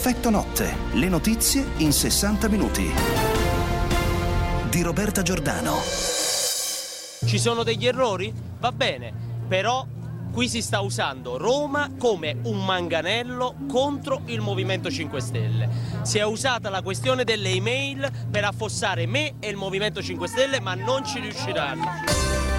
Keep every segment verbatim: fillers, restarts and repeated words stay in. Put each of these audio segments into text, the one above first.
Effetto notte, le notizie in sessanta minuti. Di Roberta Giordano. Ci sono degli errori? Va bene, però qui si sta usando Roma come un manganello contro il Movimento cinque Stelle. Si è usata la questione delle email per affossare me e il Movimento cinque Stelle, ma non ci riusciranno.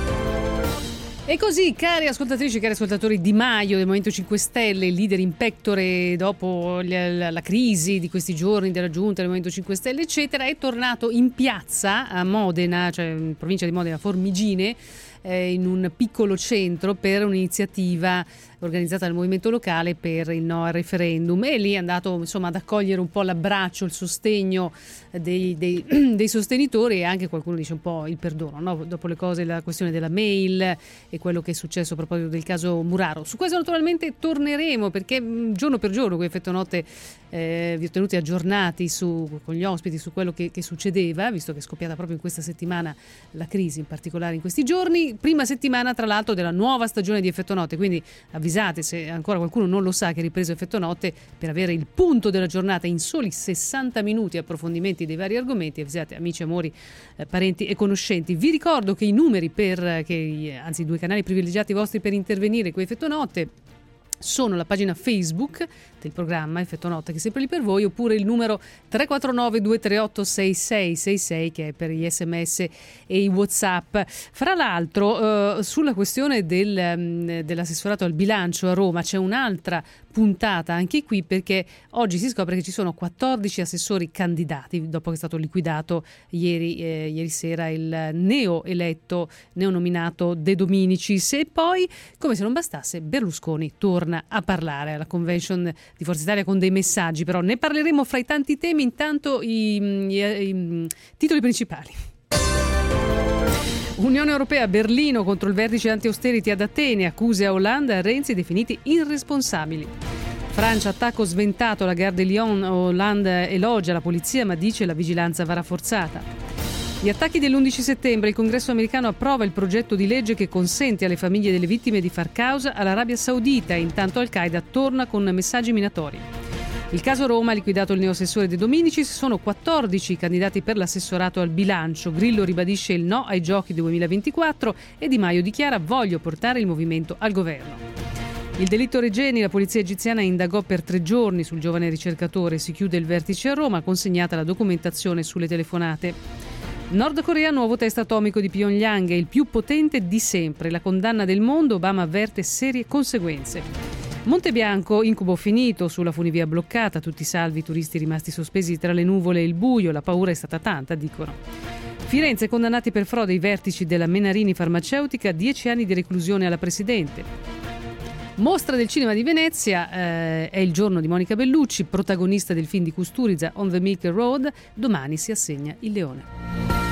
E così, cari ascoltatrici, cari ascoltatori, Di Maio del Movimento cinque Stelle, il leader in pectore dopo la, la crisi di questi giorni della giunta del Movimento cinque Stelle, eccetera, è tornato in piazza a Modena, cioè in provincia di Modena, Formigine, eh, in un piccolo centro per un'iniziativa organizzata dal movimento locale per il no al referendum, e lì è andato insomma ad accogliere un po' l'abbraccio, il sostegno dei, dei, dei sostenitori, e anche qualcuno dice un po' il perdono, no? Dopo le cose, la questione della mail e quello che è successo a proposito del caso Muraro. Su questo naturalmente torneremo, perché giorno per giorno qui Effetto Notte eh, vi ho tenuti aggiornati su, con gli ospiti su quello che, che succedeva, visto che è scoppiata proprio in questa settimana la crisi, in particolare in questi giorni, prima settimana tra l'altro della nuova stagione di Effetto Notte, quindi avvisate se ancora qualcuno non lo sa che è ripreso Effetto Notte, per avere il punto della giornata in soli sessanta minuti, approfondimenti dei vari argomenti. Avvisate amici, amori, eh, parenti e conoscenti. Vi ricordo che i numeri per che, anzi i due canali privilegiati vostri per intervenire con Effetto Notte sono la pagina Facebook del programma Effetto Notte, che è sempre lì per voi, oppure il numero tre quattro nove due tre otto sei sei sei sei, che è per gli sms e i WhatsApp. Fra l'altro eh, sulla questione del, dell'assessorato al bilancio a Roma c'è un'altra puntata anche qui, perché oggi si scopre che ci sono quattordici assessori candidati dopo che è stato liquidato ieri, eh, ieri sera il neo eletto, neonominato De Dominicis, e poi, come se non bastasse, Berlusconi torna a parlare alla convention di Forza Italia con dei messaggi, però ne parleremo fra i tanti temi. Intanto i, i, i titoli principali. Unione Europea, Berlino contro il vertice anti-austerity ad Atene, accuse a Hollande e a Renzi definiti irresponsabili. Francia, attacco sventato alla Gare de Lyon, Hollande elogia la polizia ma dice la vigilanza va rafforzata. Gli attacchi dell'undici settembre, il Congresso americano approva il progetto di legge che consente alle famiglie delle vittime di far causa all'Arabia Saudita, intanto Al-Qaeda torna con messaggi minatori. Il caso Roma ha liquidato il neoassessore De Dominicis, sono quattordici i candidati per l'assessorato al bilancio. Grillo ribadisce il no ai giochi duemilaventiquattro e Di Maio dichiara voglio portare il movimento al governo. Il delitto Regeni, la polizia egiziana indagò per tre giorni sul giovane ricercatore, si chiude il vertice a Roma, consegnata la documentazione sulle telefonate. Nord Corea, nuovo test atomico di Pyongyang, è il più potente di sempre, la condanna del mondo, Obama avverte serie conseguenze. Montebianco, incubo finito, sulla funivia bloccata, tutti salvi, i turisti rimasti sospesi tra le nuvole e il buio, la paura è stata tanta, dicono. Firenze, condannati per frode i vertici della Menarini farmaceutica, dieci anni di reclusione alla presidente. Mostra del cinema di Venezia, eh, è il giorno di Monica Bellucci, protagonista del film di Kusturica On the Milk Road, domani si assegna il Leone.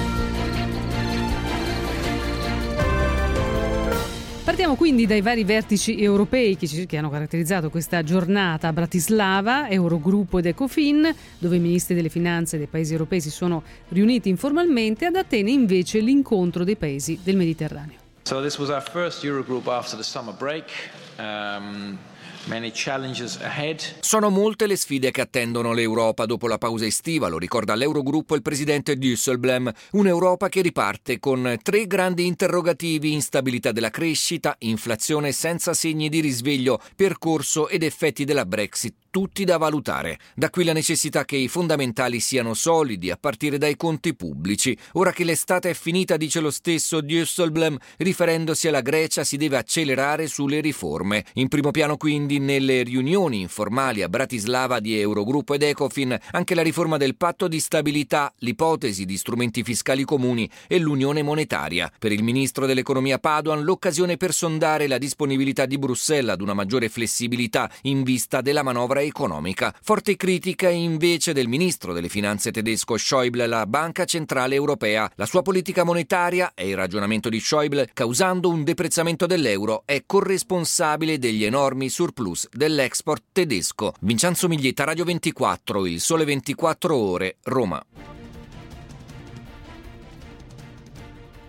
Partiamo quindi dai vari vertici europei che, ci, che hanno caratterizzato questa giornata a Bratislava, Eurogruppo ed Ecofin, dove i ministri delle finanze dei paesi europei si sono riuniti informalmente. Ad Atene invece l'incontro dei paesi del Mediterraneo. So this was our first Eurogroup after the summer break. Um... Many challenges ahead. Sono molte le sfide che attendono l'Europa dopo la pausa estiva, lo ricorda all'Eurogruppo il presidente Dijsselbloem. Un'Europa che riparte con tre grandi interrogativi: instabilità della crescita, inflazione senza segni di risveglio, percorso ed effetti della Brexit, tutti da valutare. Da qui la necessità che i fondamentali siano solidi, a partire dai conti pubblici. Ora che l'estate è finita, dice lo stesso Dijsselbloem, riferendosi alla Grecia, si deve accelerare sulle riforme. In primo piano quindi nelle riunioni informali a Bratislava di Eurogruppo ed Ecofin anche la riforma del patto di stabilità, l'ipotesi di strumenti fiscali comuni e l'unione monetaria. Per il ministro dell'economia Padoan l'occasione per sondare la disponibilità di Bruxelles ad una maggiore flessibilità in vista della manovra economica. Forte critica invece del ministro delle finanze tedesco Schäuble alla Banca Centrale Europea. La sua politica monetaria, è il ragionamento di Schäuble, causando un deprezzamento dell'euro, è corresponsabile degli enormi surplus dell'export tedesco. Vincenzo Miglietta, Radio ventiquattro, Il Sole ventiquattro Ore, Roma.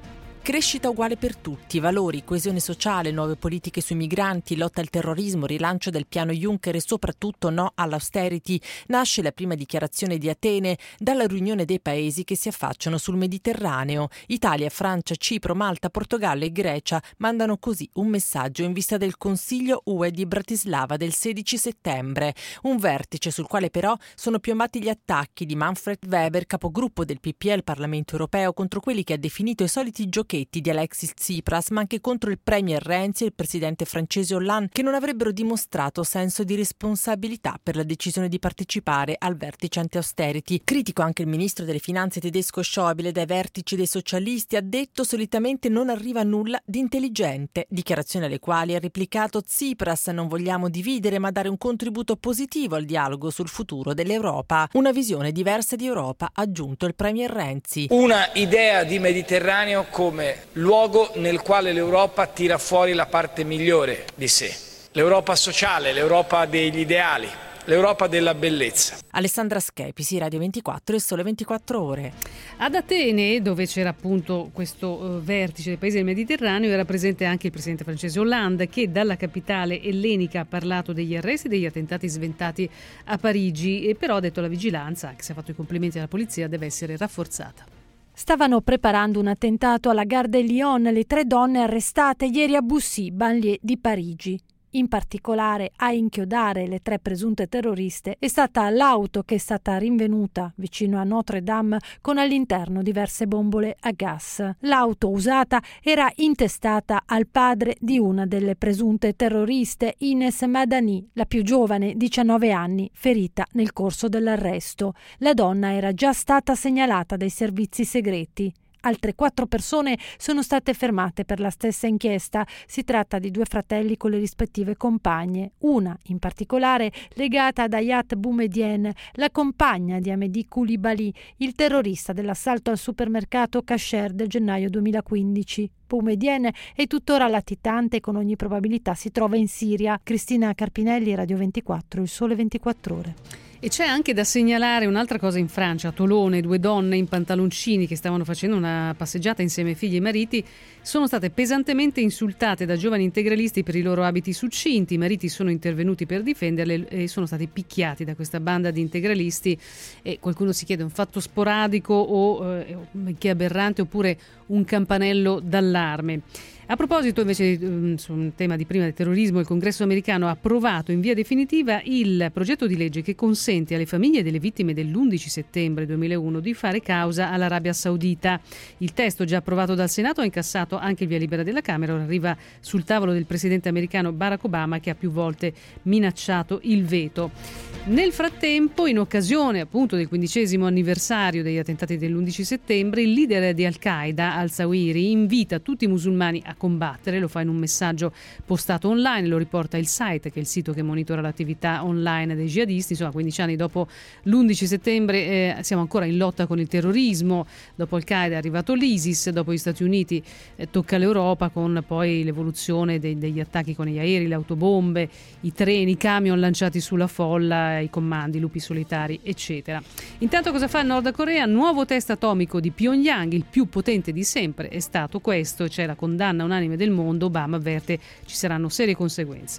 Crescita uguale per tutti, valori, coesione sociale, nuove politiche sui migranti, lotta al terrorismo, rilancio del piano Juncker e soprattutto no all'austerity. Nasce la prima dichiarazione di Atene dalla riunione dei paesi che si affacciano sul Mediterraneo. Italia, Francia, Cipro, Malta, Portogallo e Grecia mandano così un messaggio in vista del Consiglio U E di Bratislava del sedici settembre. Un vertice sul quale però sono piombati gli attacchi di Manfred Weber, capogruppo del P P E al Parlamento europeo, contro quelli che ha definito i soliti giochetti di Alexis Tsipras, ma anche contro il premier Renzi e il presidente francese Hollande, che non avrebbero dimostrato senso di responsabilità per la decisione di partecipare al vertice anti-austerity. Critico anche il ministro delle finanze tedesco Schäuble. Dai vertici dei socialisti, ha detto, solitamente non arriva nulla di intelligente, dichiarazioni alle quali ha replicato Tsipras: non vogliamo dividere ma dare un contributo positivo al dialogo sul futuro dell'Europa. Una visione diversa di Europa, ha aggiunto il premier Renzi. Una idea di Mediterraneo come luogo nel quale l'Europa tira fuori la parte migliore di sé. L'Europa sociale, l'Europa degli ideali, l'Europa della bellezza. Alessandra Schepisi, Radio ventiquattro e Sole ventiquattro Ore. Ad Atene, dove c'era appunto questo uh, vertice dei paesi del Mediterraneo, era presente anche il presidente francese Hollande, che dalla capitale ellenica ha parlato degli arresti e degli attentati sventati a Parigi, e però ha detto la vigilanza, anche se ha fatto i complimenti alla polizia, deve essere rafforzata. Stavano preparando un attentato alla Gare de Lyon le tre donne arrestate ieri a Bussy, banlieue di Parigi. In particolare, a inchiodare le tre presunte terroriste è stata l'auto che è stata rinvenuta vicino a Notre Dame con all'interno diverse bombole a gas. L'auto usata era intestata al padre di una delle presunte terroriste, Ines Madani, la più giovane, diciannove anni, ferita nel corso dell'arresto. La donna era già stata segnalata dai servizi segreti. Altre quattro persone sono state fermate per la stessa inchiesta. Si tratta di due fratelli con le rispettive compagne, una in particolare legata ad Hayat Boumediene, la compagna di Hamedi Koulibaly, il terrorista dell'assalto al supermercato Kasher del gennaio duemilaquindici. Boumediene è tuttora latitante e con ogni probabilità si trova in Siria. Cristina Carpinelli, Radio ventiquattro, Il Sole ventiquattro Ore. E c'è anche da segnalare un'altra cosa in Francia. A Tolone, due donne in pantaloncini che stavano facendo una passeggiata insieme ai figli e mariti sono state pesantemente insultate da giovani integralisti per i loro abiti succinti. I mariti sono intervenuti per difenderle e sono stati picchiati da questa banda di integralisti. E qualcuno si chiede: un fatto sporadico o eh, che è aberrante, oppure un campanello d'allarme? A proposito invece um, su un tema di prima del terrorismo, il Congresso americano ha approvato in via definitiva il progetto di legge che consente alle famiglie delle vittime dell'undici settembre duemilauno di fare causa all'Arabia Saudita. Il testo, già approvato dal Senato, ha incassato anche il via libera della Camera. Ora arriva sul tavolo del presidente americano Barack Obama, che ha più volte minacciato il veto. Nel frattempo, in occasione appunto del quindicesimo anniversario degli attentati dell'undici settembre, il leader di Al-Qaeda, al-Zawahiri, invita tutti i musulmani a combattere. Lo fa in un messaggio postato online, lo riporta il site, che è il sito che monitora l'attività online dei jihadisti. Insomma, quindici anni dopo l'undici settembre eh, siamo ancora in lotta con il terrorismo. Dopo Al-Qaeda è arrivato l'ISIS, dopo gli Stati Uniti eh, tocca l'Europa, con poi l'evoluzione dei, degli attacchi con gli aerei, le autobombe, i treni, i camion lanciati sulla folla, i comandi, lupi solitari, eccetera. Intanto cosa fa il Nord Corea? Nuovo test atomico di Pyongyang, il più potente di sempre è stato questo. C'è la condanna unanime del mondo. Obama avverte ci saranno serie conseguenze.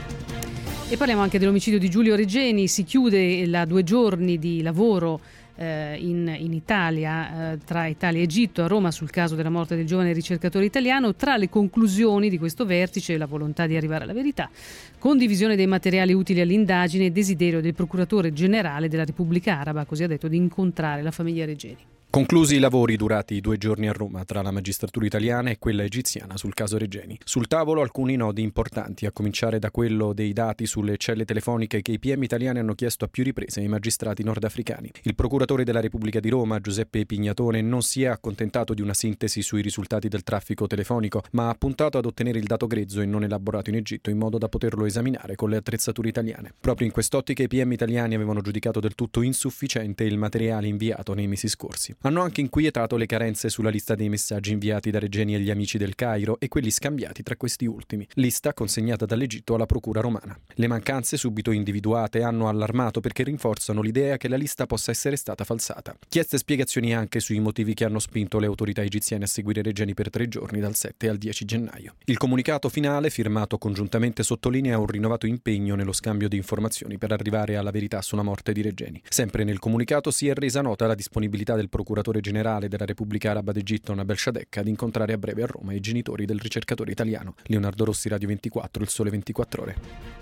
E parliamo anche dell'omicidio di Giulio Regeni. Si chiude la due giorni di lavoro eh, in, in Italia, eh, tra Italia e Egitto, a Roma, sul caso della morte del giovane ricercatore italiano. Tra le conclusioni di questo vertice, la volontà di arrivare alla verità, condivisione dei materiali utili all'indagine e desiderio del procuratore generale della Repubblica Araba, così ha detto, di incontrare la famiglia Regeni. Conclusi i lavori durati due giorni a Roma tra la magistratura italiana e quella egiziana sul caso Regeni. Sul tavolo alcuni nodi importanti, a cominciare da quello dei dati sulle celle telefoniche che i P M italiani hanno chiesto a più riprese ai magistrati nordafricani. Il procuratore della Repubblica di Roma, Giuseppe Pignatone, non si è accontentato di una sintesi sui risultati del traffico telefonico, ma ha puntato ad ottenere il dato grezzo e non elaborato in Egitto, in modo da poterlo esaminare con le attrezzature italiane. Proprio in quest'ottica i P M italiani avevano giudicato del tutto insufficiente il materiale inviato nei mesi scorsi. Hanno anche inquietato le carenze sulla lista dei messaggi inviati da Regeni agli amici del Cairo e quelli scambiati tra questi ultimi, lista consegnata dall'Egitto alla procura romana. Le mancanze subito individuate hanno allarmato perché rinforzano l'idea che la lista possa essere stata falsata. Chieste spiegazioni anche sui motivi che hanno spinto le autorità egiziane a seguire Regeni per tre giorni dal sette al dieci gennaio. Il comunicato finale, firmato congiuntamente, sottolinea un rinnovato impegno nello scambio di informazioni per arrivare alla verità sulla morte di Regeni. Sempre nel comunicato si è resa nota la disponibilità del procuratore generale della Repubblica Araba d'Egitto Nabeel Shadek ad incontrare a breve a Roma i genitori del ricercatore italiano. Leonardo Rossi, Radio ventiquattro, Il Sole ventiquattro Ore.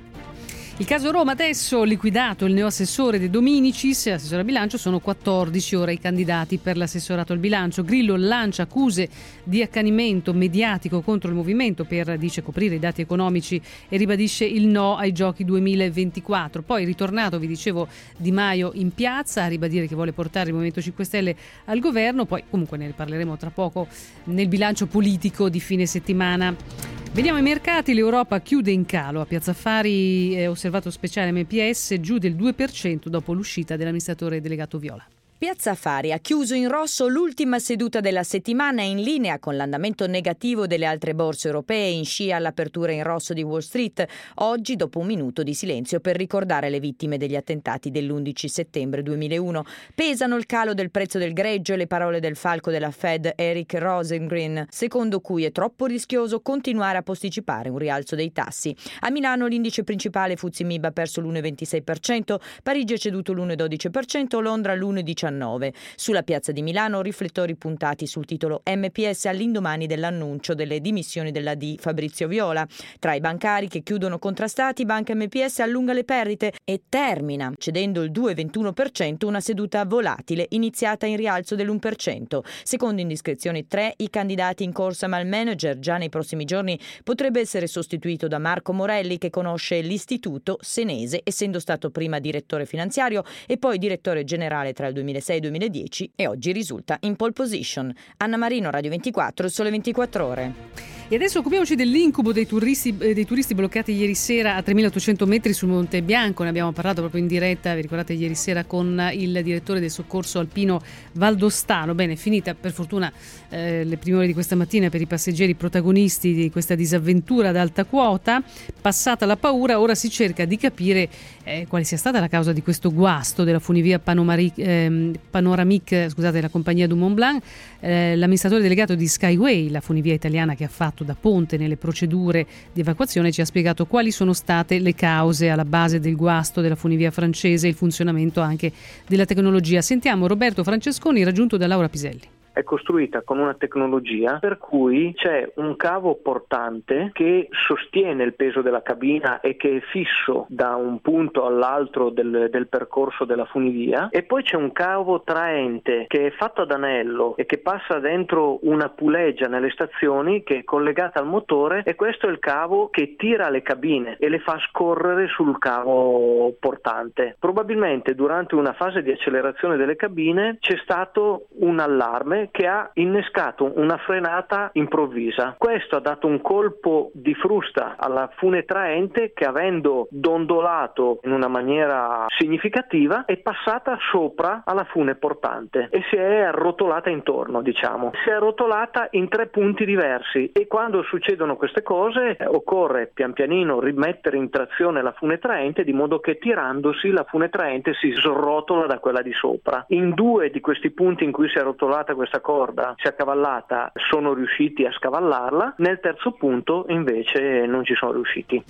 Il caso Roma adesso, liquidato il neoassessore De Dominicis, assessore al bilancio, sono quattordici ora i candidati per l'assessorato al bilancio. Grillo lancia accuse di accanimento mediatico contro il movimento per, dice, coprire i dati economici e ribadisce il no ai giochi duemilaventiquattro. Poi ritornato, vi dicevo, Di Maio in piazza a ribadire che vuole portare il Movimento cinque Stelle al governo. Poi comunque ne parleremo tra poco nel bilancio politico di fine settimana. Vediamo i mercati, l'Europa chiude in calo, a Piazza Affari è osservato speciale M P S giù del due per cento dopo l'uscita dell'amministratore delegato Viola. Piazza Affari ha chiuso in rosso l'ultima seduta della settimana, in linea con l'andamento negativo delle altre borse europee, in scia all'apertura in rosso di Wall Street, oggi dopo un minuto di silenzio per ricordare le vittime degli attentati dell'undici settembre duemilauno. Pesano il calo del prezzo del greggio e le parole del falco della Fed Eric Rosengren, secondo cui è troppo rischioso continuare a posticipare un rialzo dei tassi. A Milano l'indice principale F T S E M I B ha perso l'uno virgola ventisei per cento, Parigi ha ceduto l'uno virgola dodici per cento, Londra l'uno virgola diciannove per cento. Sulla piazza di Milano riflettori puntati sul titolo M P S all'indomani dell'annuncio delle dimissioni della D Fabrizio Viola. Tra i bancari che chiudono contrastati, Banca M P S allunga le perdite e termina cedendo il due virgola ventuno per cento una seduta volatile iniziata in rialzo dell'uno per cento. Secondo indiscrezioni tre i candidati in corsa, ma il manager già nei prossimi giorni potrebbe essere sostituito da Marco Morelli, che conosce l'istituto senese essendo stato prima direttore finanziario e poi direttore generale tra il duemilasei e il duemiladieci e oggi risulta in pole position. Anna Marino, Radio ventiquattro, Il Sole ventiquattro Ore. E adesso occupiamoci dell'incubo dei turisti, eh, dei turisti bloccati ieri sera a tremilaottocento metri sul Monte Bianco. Ne abbiamo parlato proprio in diretta, vi ricordate, ieri sera con il direttore del soccorso alpino Valdostano. Bene, finita per fortuna eh, le prime ore di questa mattina per i passeggeri protagonisti di questa disavventura ad alta quota. Passata la paura, ora si cerca di capire eh, quale sia stata la causa di questo guasto della funivia Panomaric, eh, Panoramic, scusate, della compagnia du Mont Blanc. Eh, l'amministratore delegato di Skyway, la funivia italiana che ha fatto da ponte nelle procedure di evacuazione, ci ha spiegato quali sono state le cause alla base del guasto della funivia francese e il funzionamento anche della tecnologia. Sentiamo Roberto Francesconi, raggiunto da Laura Piselli. È costruita con una tecnologia per cui c'è un cavo portante che sostiene il peso della cabina e che è fisso da un punto all'altro del, del percorso della funivia, e poi c'è un cavo traente che è fatto ad anello e che passa dentro una puleggia nelle stazioni che è collegata al motore, e questo è il cavo che tira le cabine e le fa scorrere sul cavo portante. Probabilmente durante una fase di accelerazione delle cabine c'è stato un allarme che ha innescato una frenata improvvisa. Questo ha dato un colpo di frusta alla fune traente che, avendo dondolato in una maniera significativa, è passata sopra alla fune portante e si è arrotolata intorno, diciamo. Si è arrotolata in tre punti diversi, e quando succedono queste cose eh, occorre pian pianino rimettere in trazione la fune traente, di modo che tirandosi la fune traente si srotola da quella di sopra. In due di questi punti in cui si è arrotolata questa corda, si è accavallata, sono riusciti a scavallarla. Nel terzo punto invece non ci sono riusciti.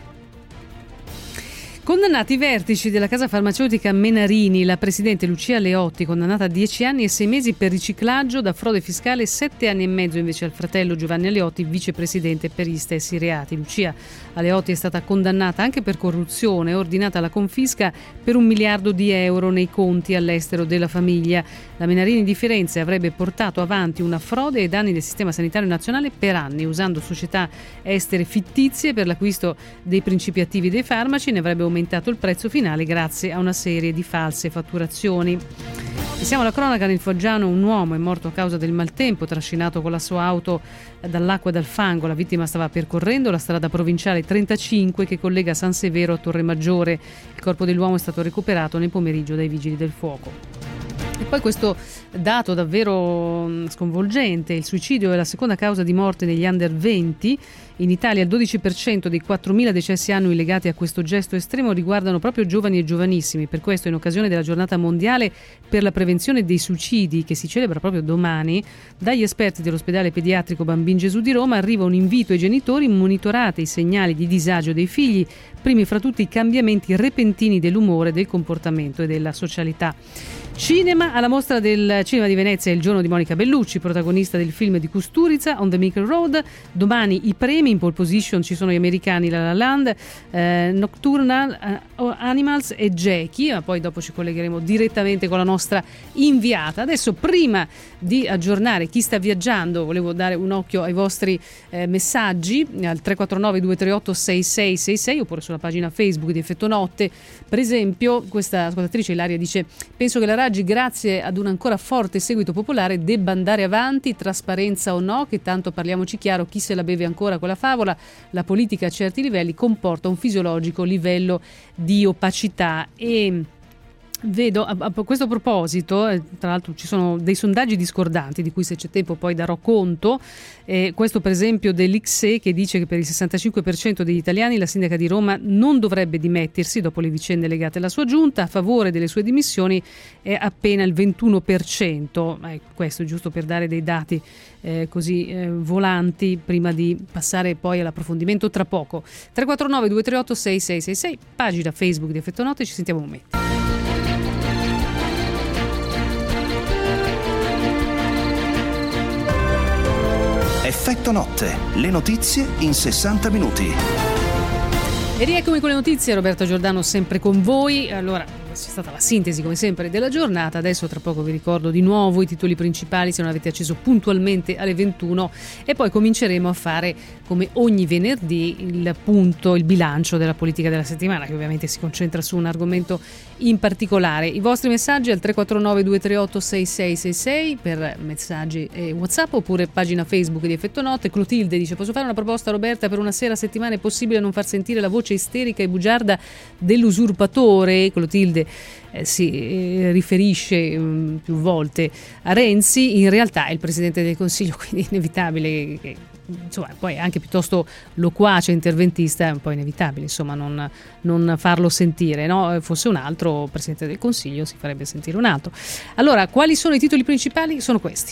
Condannati i vertici della casa farmaceutica Menarini, la presidente Lucia Leotti, condannata a dieci anni e sei mesi per riciclaggio da frode fiscale, sette anni e mezzo invece al fratello Giovanni Aleotti, vicepresidente per gli stessi reati. Lucia Aleotti è stata condannata anche per corruzione, ordinata la confisca per un miliardo di euro nei conti all'estero della famiglia. La Menarini di Firenze avrebbe portato avanti una frode ai danni del sistema sanitario nazionale per anni, usando società estere fittizie per l'acquisto dei principi attivi dei farmaci. Ne avrebbe aumentato il prezzo finale grazie a una serie di false fatturazioni. E siamo alla cronaca. Nel Foggiano un uomo è morto a causa del maltempo, trascinato con la sua auto dall'acqua e dal fango. La vittima stava percorrendo la strada provinciale trentacinque che collega San Severo a Torre Maggiore. Il corpo dell'uomo è stato recuperato nel pomeriggio dai vigili del fuoco. E poi questo dato davvero sconvolgente: il suicidio è la seconda causa di morte negli under venti. In Italia il dodici per cento dei quattromila decessi annui legati a questo gesto estremo riguardano proprio giovani e giovanissimi. Per questo, in occasione della giornata mondiale per la prevenzione dei suicidi, che si celebra proprio domani, dagli esperti dell'ospedale pediatrico Bambin Gesù di Roma arriva un invito ai genitori: monitorate i segnali di disagio dei figli, primi fra tutti i cambiamenti repentini dell'umore, del comportamento e della socialità. Cinema. Alla Mostra del Cinema di Venezia è il giorno di Monica Bellucci, protagonista del film di Kusturica, On the Mickle Road. Domani i premi, in pole position ci sono gli americani La La Land, eh, Nocturnal eh, Animals e Jackie, ma poi dopo ci collegheremo direttamente con la nostra inviata. Adesso, prima di aggiornare chi sta viaggiando, volevo dare un occhio ai vostri eh, messaggi al tre quattro nove due tre otto sei sei sei sei oppure sulla pagina Facebook di Effetto Notte. Per esempio, questa ascoltatrice Ilaria dice: penso che la Raggi, grazie ad un ancora forte seguito popolare, debba andare avanti, trasparenza o no, che tanto, parliamoci chiaro, chi se la beve ancora quella favola, la politica a certi livelli comporta un fisiologico livello di opacità. E vedo a, a questo proposito, eh, tra l'altro ci sono dei sondaggi discordanti di cui, se c'è tempo, poi darò conto. Eh, questo per esempio dell'I C S E, che dice che per il sessantacinque per cento degli italiani la sindaca di Roma non dovrebbe dimettersi dopo le vicende legate alla sua giunta. A favore delle sue dimissioni è appena il ventuno per cento. Eh, questo giusto per dare dei dati eh, così eh, volanti, prima di passare poi all'approfondimento tra poco. tre quattro nove due tre otto sei sei sei sei, pagina Facebook di Effetto Notte. Ci sentiamo un momento. Effetto Notte, le notizie in sessanta minuti. E rieccomi con le notizie, Roberto Giordano sempre con voi. Allora, c'è stata la sintesi come sempre della giornata. Adesso tra poco vi ricordo di nuovo i titoli principali, se non avete acceso puntualmente alle ventuno, e poi cominceremo a fare, come ogni venerdì, il punto, il bilancio della politica della settimana, che ovviamente si concentra su un argomento in particolare. I vostri messaggi al tre quattro nove due tre otto sei sei sei sei per messaggi e WhatsApp, oppure pagina Facebook di Effetto Notte. Clotilde dice: posso fare una proposta, Roberta? Per una sera a settimana è possibile non far sentire la voce isterica e bugiarda dell'usurpatore? Clotilde eh, si eh, riferisce mh, più volte a Renzi. In realtà è il Presidente del Consiglio, quindi è inevitabile che, insomma, poi è anche piuttosto loquace, interventista, è un po' inevitabile, insomma, non, non farlo sentire, no? Fosse un altro Presidente del Consiglio si farebbe sentire un altro. Allora, quali sono i titoli principali? Sono questi.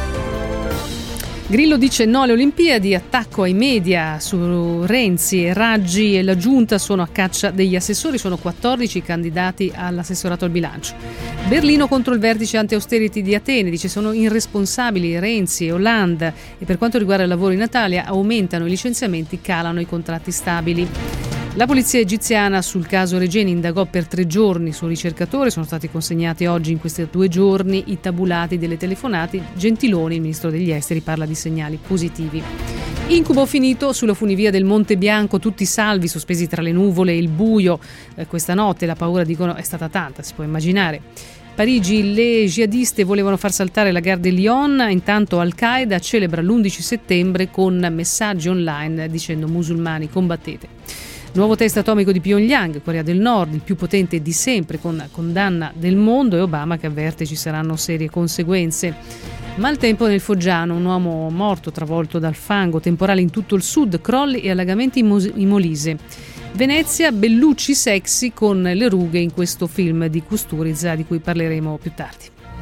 Grillo dice no alle Olimpiadi, attacco ai media su Renzi e Raggi, e la giunta sono a caccia degli assessori, sono quattordici candidati all'assessorato al bilancio. Berlino contro il vertice anti-austerity di Atene, dice sono irresponsabili Renzi e Hollande, e per quanto riguarda il lavoro in Italia aumentano i licenziamenti, calano i contratti stabili. La polizia egiziana sul caso Regeni indagò per tre giorni sul ricercatore. Sono stati consegnati oggi, in questi due giorni, i tabulati delle telefonate. Gentiloni, il ministro degli esteri, parla di segnali positivi. Incubo finito sulla funivia del Monte Bianco, tutti salvi, sospesi tra le nuvole e il buio. Eh, questa notte la paura, dicono, è stata tanta, si può immaginare. Parigi, le jihadiste volevano far saltare la Gare de Lyon, intanto Al-Qaeda celebra l'undici settembre con messaggi online dicendo musulmani combattete. Nuovo test atomico di Pyongyang, Corea del Nord, il più potente di sempre, con condanna del mondo, e Obama che avverte ci saranno serie conseguenze. Maltempo nel Foggiano, un uomo morto travolto dal fango, temporale in tutto il sud, crolli e allagamenti in, Mos- in Molise. Venezia, Bellucci sexy con le rughe in questo film di Kusturica, di cui parleremo più tardi.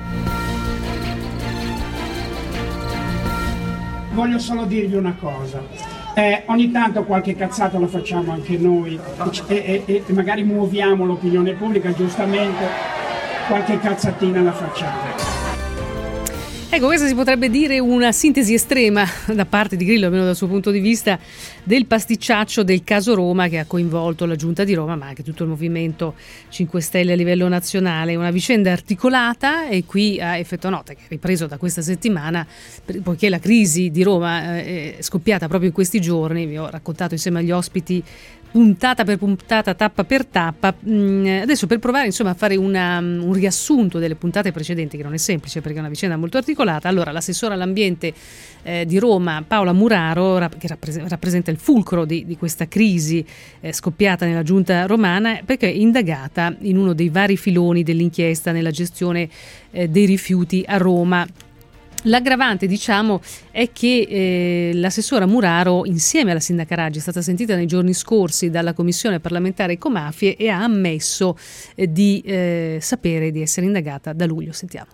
Voglio solo dirvi una cosa. Eh, ogni tanto qualche cazzata la facciamo anche noi e, e, e magari muoviamo l'opinione pubblica, giustamente qualche cazzatina la facciamo. Ecco, questa si potrebbe dire una sintesi estrema da parte di Grillo, almeno dal suo punto di vista, del pasticciaccio del caso Roma, che ha coinvolto la Giunta di Roma, ma anche tutto il movimento cinque Stelle a livello nazionale. Una vicenda articolata, e qui a Effetto Notte, che è ripreso da questa settimana, poiché la crisi di Roma è scoppiata proprio in questi giorni. Vi ho raccontato insieme agli ospiti puntata per puntata, tappa per tappa. Mm, adesso per provare insomma a fare una, un riassunto delle puntate precedenti, che non è semplice perché è una vicenda molto articolata. Allora, l'assessore all'ambiente eh, di Roma, Paola Muraro, rap- che rappres- rappresenta il fulcro di, di questa crisi eh, scoppiata nella giunta romana, perché è indagata in uno dei vari filoni dell'inchiesta nella gestione eh, dei rifiuti a Roma. L'aggravante, diciamo, è che eh, l'assessora Muraro, insieme alla sindaca Raggi, è stata sentita nei giorni scorsi dalla Commissione parlamentare Ecomafie e ha ammesso eh, di eh, sapere di essere indagata da luglio. Sentiamo.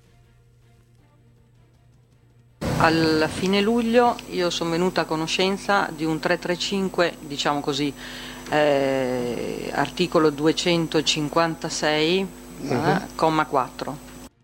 Alla fine luglio io sono venuta a conoscenza di un trecentotrentacinque, diciamo così, eh, articolo duecentocinquantasei, uh-huh. eh, comma quattro.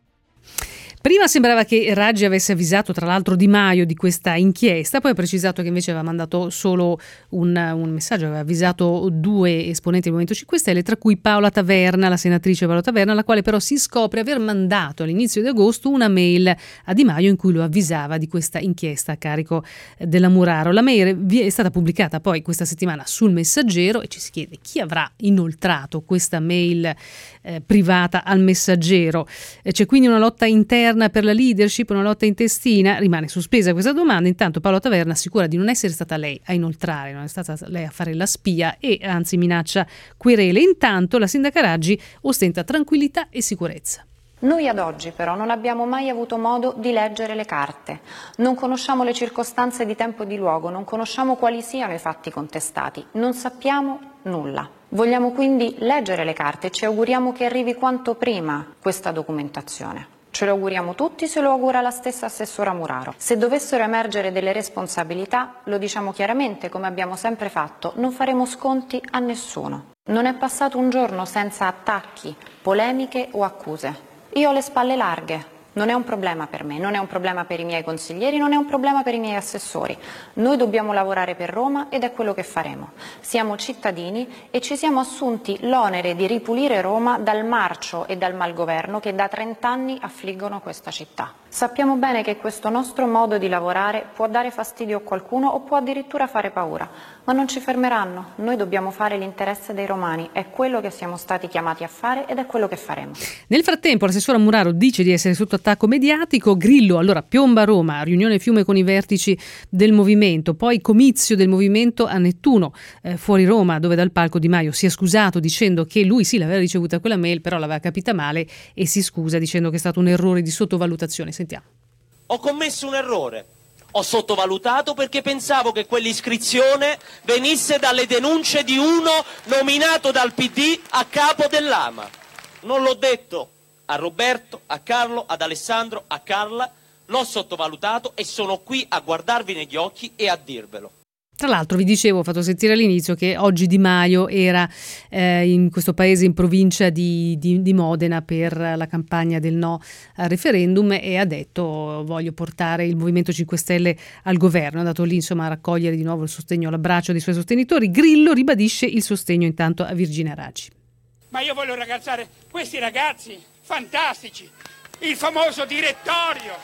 Prima sembrava che Raggi avesse avvisato tra l'altro Di Maio di questa inchiesta, poi ha precisato che invece aveva mandato solo un, un messaggio, aveva avvisato due esponenti del Movimento cinque Stelle, tra cui Paola Taverna, la senatrice Paola Taverna, la quale però si scopre aver mandato all'inizio di agosto una mail a Di Maio in cui lo avvisava di questa inchiesta a carico della Muraro. La mail è stata pubblicata poi questa settimana sul Messaggero e ci si chiede chi avrà inoltrato questa mail eh, privata al Messaggero. Eh, c'è quindi una lotta interna per la leadership, una lotta intestina. Rimane sospesa questa domanda. Intanto Paola Taverna assicura di non essere stata lei a inoltrare, non è stata lei a fare la spia e anzi minaccia querele. Intanto la sindaca Raggi ostenta tranquillità e sicurezza. Noi ad oggi però non abbiamo mai avuto modo di leggere le carte, non conosciamo le circostanze di tempo e di luogo, non conosciamo quali siano i fatti contestati, non sappiamo nulla. Vogliamo quindi leggere le carte e ci auguriamo che arrivi quanto prima questa documentazione. Ce lo auguriamo tutti, se lo augura la stessa assessora Muraro. Se dovessero emergere delle responsabilità, lo diciamo chiaramente, come abbiamo sempre fatto, non faremo sconti a nessuno. Non è passato un giorno senza attacchi, polemiche o accuse. Io ho le spalle larghe. Non è un problema per me, non è un problema per i miei consiglieri, non è un problema per i miei assessori. Noi dobbiamo lavorare per Roma ed è quello che faremo. Siamo cittadini e ci siamo assunti l'onere di ripulire Roma dal marcio e dal malgoverno che da trent'anni affliggono questa città. Sappiamo bene che questo nostro modo di lavorare può dare fastidio a qualcuno o può addirittura fare paura, ma non ci fermeranno. Noi dobbiamo fare l'interesse dei romani, è quello che siamo stati chiamati a fare ed è quello che faremo. Nel frattempo l'assessora Muraro dice di essere sotto attacco mediatico. Grillo allora piomba a Roma, riunione fiume con i vertici del movimento, poi comizio del movimento a Nettuno, eh, fuori Roma, dove dal palco Di Maio si è scusato dicendo che lui sì l'aveva ricevuta quella mail, però l'aveva capita male e si scusa dicendo che è stato un errore di sottovalutazione. Sentiamo. Ho commesso un errore. Ho sottovalutato perché pensavo che quell'iscrizione venisse dalle denunce di uno nominato dal P D a capo dell'A M A. Non l'ho detto a Roberto, a Carlo, ad Alessandro, a Carla, l'ho sottovalutato e sono qui a guardarvi negli occhi e a dirvelo. Tra l'altro vi dicevo, ho fatto sentire all'inizio che oggi Di Maio era eh, in questo paese in provincia di, di, di Modena per la campagna del no al referendum e ha detto voglio portare il Movimento cinque Stelle al governo. È andato lì insomma a raccogliere di nuovo il sostegno, l'abbraccio dei suoi sostenitori. Grillo ribadisce il sostegno intanto a Virginia Raggi. Ma io voglio ringraziare questi ragazzi fantastici, il famoso direttorio,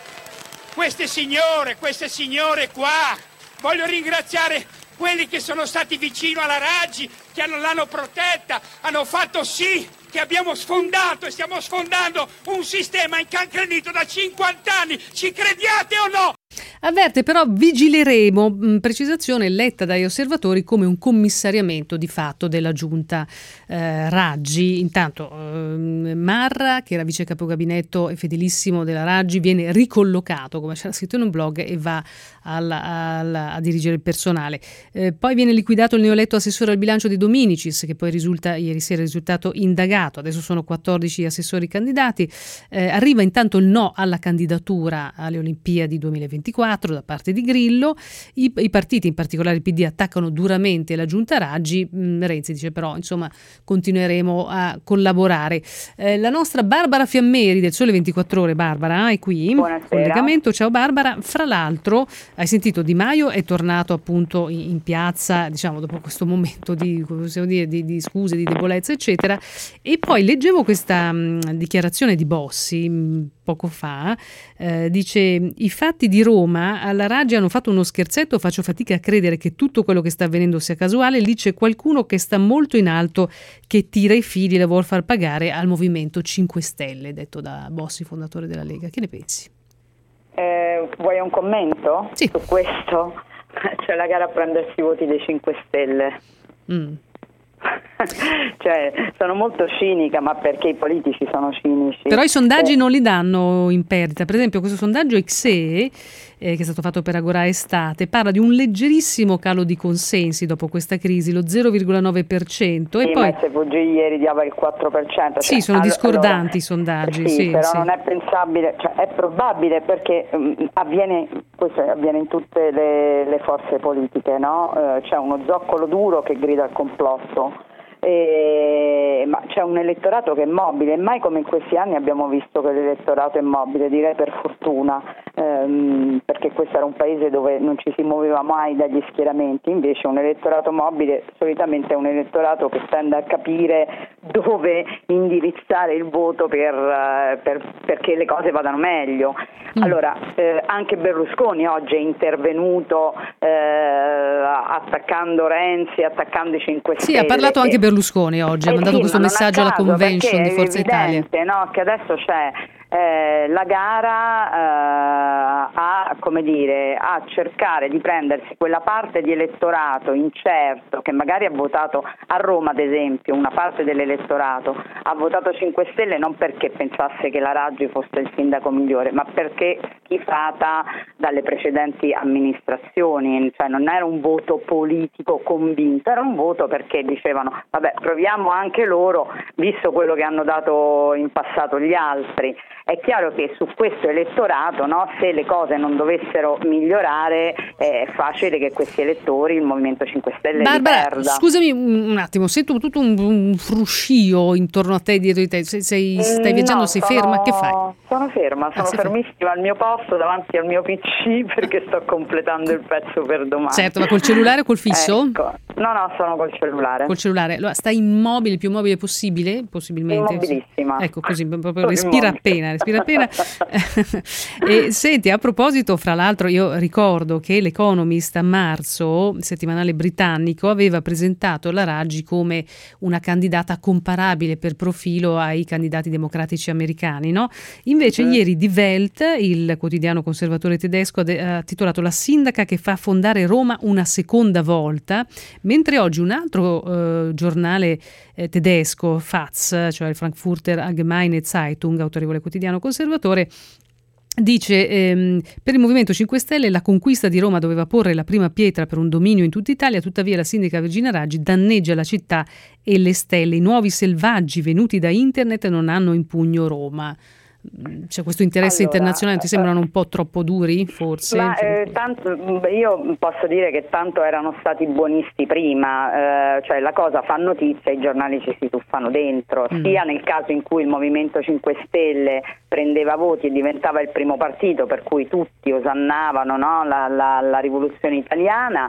queste signore, queste signore qua. Voglio ringraziare quelli che sono stati vicino alla Raggi, che hanno, l'hanno protetta, hanno fatto sì che abbiamo sfondato e stiamo sfondando un sistema incancrenito da cinquanta anni. Ci crediate o no? Avverte però vigileremo, mh, precisazione letta dagli osservatori come un commissariamento di fatto della giunta eh, Raggi. Intanto eh, Marra, che era vice capogabinetto e fedelissimo della Raggi, viene ricollocato, come c'era scritto in un blog, e va alla, alla, a dirigere il personale. Eh, poi viene liquidato il neoeletto assessore al bilancio di Dominicis, che poi risulta ieri sera è risultato indagato. Adesso sono quattordici assessori candidati. Eh, arriva intanto il no alla candidatura alle Olimpiadi duemilaventiquattro da parte di Grillo. I, i partiti, in particolare il P D, attaccano duramente la giunta Raggi. Mm, Renzi dice però insomma continueremo a collaborare. Eh, la nostra Barbara Fiammeri del Sole ventiquattro Ore, Barbara è qui. Buonasera. Collegamento. Ciao Barbara. Fra l'altro hai sentito Di Maio è tornato appunto in, in piazza, diciamo dopo questo momento di, possiamo dire, di, di scuse, di debolezza eccetera, e poi leggevo questa mh, dichiarazione di Bossi mh, poco fa, eh, dice: i fatti di Roma alla Raggi hanno fatto uno scherzetto, faccio fatica a credere che tutto quello che sta avvenendo sia casuale, lì c'è qualcuno che sta molto in alto, che tira i fili e la vuol far pagare al Movimento cinque Stelle, detto da Bossi, fondatore della Lega. Che ne pensi? Eh, vuoi un commento sì. su questo? C'è la gara a prendersi i voti dei cinque Stelle. Mm. Cioè, sono molto cinica, ma perché i politici sono cinici. Però i sondaggi eh. non li danno in perdita. Per esempio questo sondaggio I X E, eh, che è stato fatto per Agora Estate, parla di un leggerissimo calo di consensi dopo questa crisi, lo zero virgola nove per cento. Sì, e poi ma se F G I ieri dava il quattro per cento. Sì, cioè, sono all- discordanti allora, i sondaggi. Sì, sì, però sì. non è pensabile, cioè è probabile perché um, avviene, questo avviene in tutte le, le forze politiche, no? Uh, c'è uno zoccolo duro che grida al complotto. Eh, ma c'è un elettorato che è mobile, mai come in questi anni abbiamo visto che l'elettorato è mobile, direi per fortuna, ehm, perché questo era un paese dove non ci si muoveva mai dagli schieramenti. Invece un elettorato mobile solitamente è un elettorato che tende a capire dove indirizzare il voto per, uh, per, perché le cose vadano meglio. Mm. Allora, eh, anche Berlusconi oggi è intervenuto eh, attaccando Renzi, attaccando i cinque Stelle. Sì, ha parlato anche Berlusconi. Berlusconi oggi, eh ha mandato sì, questo messaggio alla convention di Forza Italia. È evidente, no, che adesso c'è eh, la gara eh, a, come dire, a cercare di prendersi quella parte di elettorato incerto che magari ha votato a Roma, ad esempio, una parte dell'elettorato ha votato cinque Stelle non perché pensasse che la Raggi fosse il sindaco migliore, ma perché schifata dalle precedenti amministrazioni, cioè non era un voto politico convinto, era un voto perché dicevano vabbè, proviamo anche loro, visto quello che hanno dato in passato gli altri. È chiaro che su questo elettorato, no, se le cose non dovessero migliorare, è facile che questi elettori, il Movimento cinque Stelle, Barbara, li perda. Scusami un attimo, sento tutto un, un fruscio intorno a te, dietro di te. Sei, sei, stai viaggiando, no, sei sono, ferma? Che fai? Sono ferma, sono ah, fermissima al mio posto davanti al mio P C perché sto completando il pezzo per domani. Certo, ma col cellulare o col fisso? Ecco. No, no, sono col cellulare. Col cellulare. Allora, stai immobile, il più immobile possibile? Possibilmente. Immobilissima. Ecco, così, proprio respira appena, respira appena. E senti, a proposito, fra l'altro, io ricordo che l'Economist a marzo, il settimanale britannico, aveva presentato la Raggi come una candidata comparabile per profilo ai candidati democratici americani, no? Invece mm. ieri Die Welt, il quotidiano conservatore tedesco, ha, de- ha titolato "La sindaca che fa fondare Roma una seconda volta", mentre oggi un altro eh, giornale eh, tedesco, F A Z, cioè il Frankfurter Allgemeine Zeitung, autorevole quotidiano conservatore, dice ehm, per il Movimento cinque Stelle la conquista di Roma doveva porre la prima pietra per un dominio in tutta Italia, tuttavia la sindaca Virginia Raggi danneggia la città e le stelle. I nuovi selvaggi venuti da internet non hanno in pugno Roma. C'è questo interesse allora, internazionale, ti sembrano un po' troppo duri forse? Ma eh, tanto, io posso dire che tanto erano stati buonisti prima, eh, cioè la cosa fa notizia, i giornali ci si tuffano dentro, mm. sia nel caso in cui il Movimento cinque Stelle prendeva voti e diventava il primo partito per cui tutti osannavano, no, la, la, la rivoluzione italiana,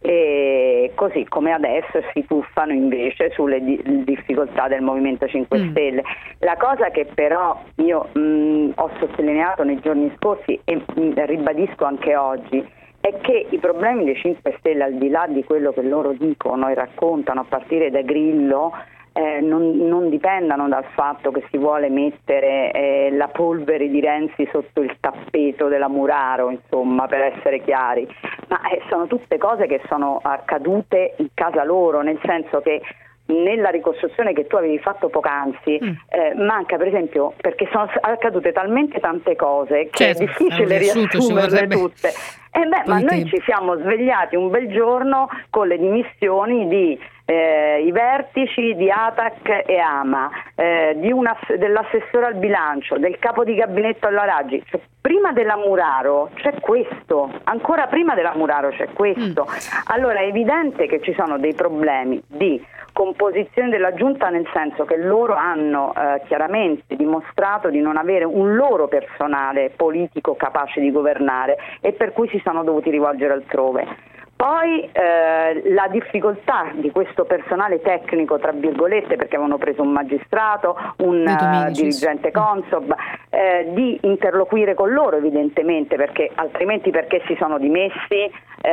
e così come adesso si tuffano invece sulle di- difficoltà del Movimento cinque mm. Stelle. La cosa che però io mh, ho sottolineato nei giorni scorsi e mh, ribadisco anche oggi è che i problemi dei cinque Stelle, al di là di quello che loro dicono e raccontano a partire da Grillo, Eh, non, non dipendano dal fatto che si vuole mettere eh, la polvere di Renzi sotto il tappeto della Muraro, insomma, per essere chiari, ma eh, sono tutte cose che sono accadute in casa loro, nel senso che nella ricostruzione che tu avevi fatto poc'anzi mm. eh, manca, per esempio, perché sono accadute talmente tante cose che certo, è difficile riassumerle tutte. Eh beh, ma noi ci siamo svegliati un bel giorno con le dimissioni di eh, i vertici di Atac e Ama, eh, di una, dell'assessore al bilancio, del capo di gabinetto alla Raggi. Cioè, prima della Muraro c'è questo, ancora prima della Muraro c'è questo. Mm. Allora è evidente che ci sono dei problemi di composizione della giunta, nel senso che loro hanno eh, chiaramente dimostrato di non avere un loro personale politico capace di governare e per cui si sono dovuti rivolgere altrove. Poi eh, la difficoltà di questo personale tecnico, tra virgolette, perché avevano preso un magistrato, un uh, dirigente Consob, eh, di interloquire con loro evidentemente, perché altrimenti perché si sono dimessi.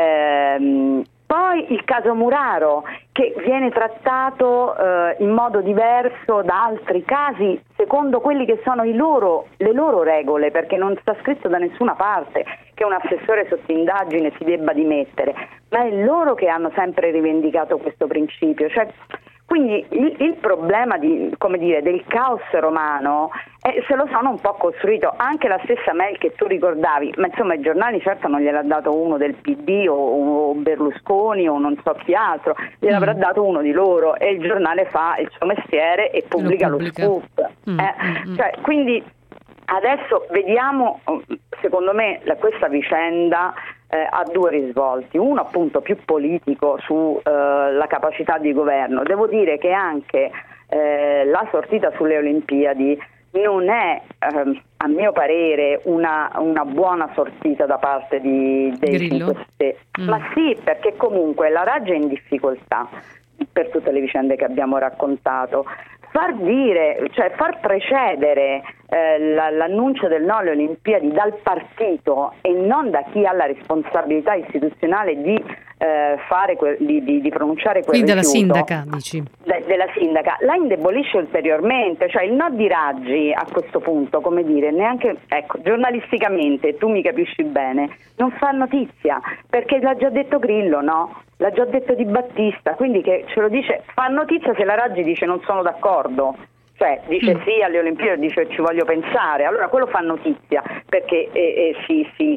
Ehm, Poi il caso Muraro, che viene trattato eh, in modo diverso da altri casi secondo quelli che sono i loro, le loro regole, perché non sta scritto da nessuna parte che un assessore sotto indagine si debba dimettere, ma è loro che hanno sempre rivendicato questo principio. Cioè, quindi il, il problema di, come dire, del caos romano eh, se lo sono un po' costruito. Anche la stessa mail che tu ricordavi, ma insomma i giornali certo non gliel'ha dato uno del P D o, o Berlusconi o non so chi altro, gliel'avrà mm. dato uno di loro, e il giornale fa il suo mestiere e pubblica lo, pubblica. lo scoop. Mm. Eh, mm. Cioè, quindi adesso vediamo, secondo me la, questa vicenda eh, ha due risvolti, uno appunto più politico sulla eh, capacità di governo. Devo dire che anche eh, la sortita sulle Olimpiadi non è, eh, a mio parere, una, una buona sortita da parte di, dei cinque Stelle, mm. ma sì, perché comunque la Raggi è in difficoltà per tutte le vicende che abbiamo raccontato. Far dire, cioè far precedere eh, la, l'annuncio del no alle Olimpiadi dal partito e non da chi ha la responsabilità istituzionale di eh, fare que- di, di, di pronunciare quel Quindi rifiuto, della sindaca, dici? De- della sindaca, la indebolisce ulteriormente. Cioè il no di Raggi a questo punto, come dire, neanche, ecco, giornalisticamente, tu mi capisci bene, non fa notizia, perché l'ha già detto Grillo, no? L'ha già detto Di Battista, quindi che ce lo dice, fa notizia se la Raggi dice non sono d'accordo, cioè dice mm. sì alle Olimpiadi, dice ci voglio pensare, allora quello fa notizia, perché eh, eh, si, si,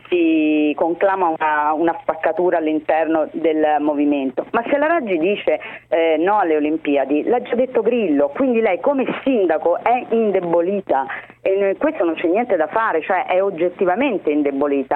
si conclama una, una spaccatura all'interno del movimento. Ma se la Raggi dice eh, no alle Olimpiadi, l'ha già detto Grillo, quindi lei come sindaco è indebolita, e questo non c'è niente da fare, cioè è oggettivamente indebolita.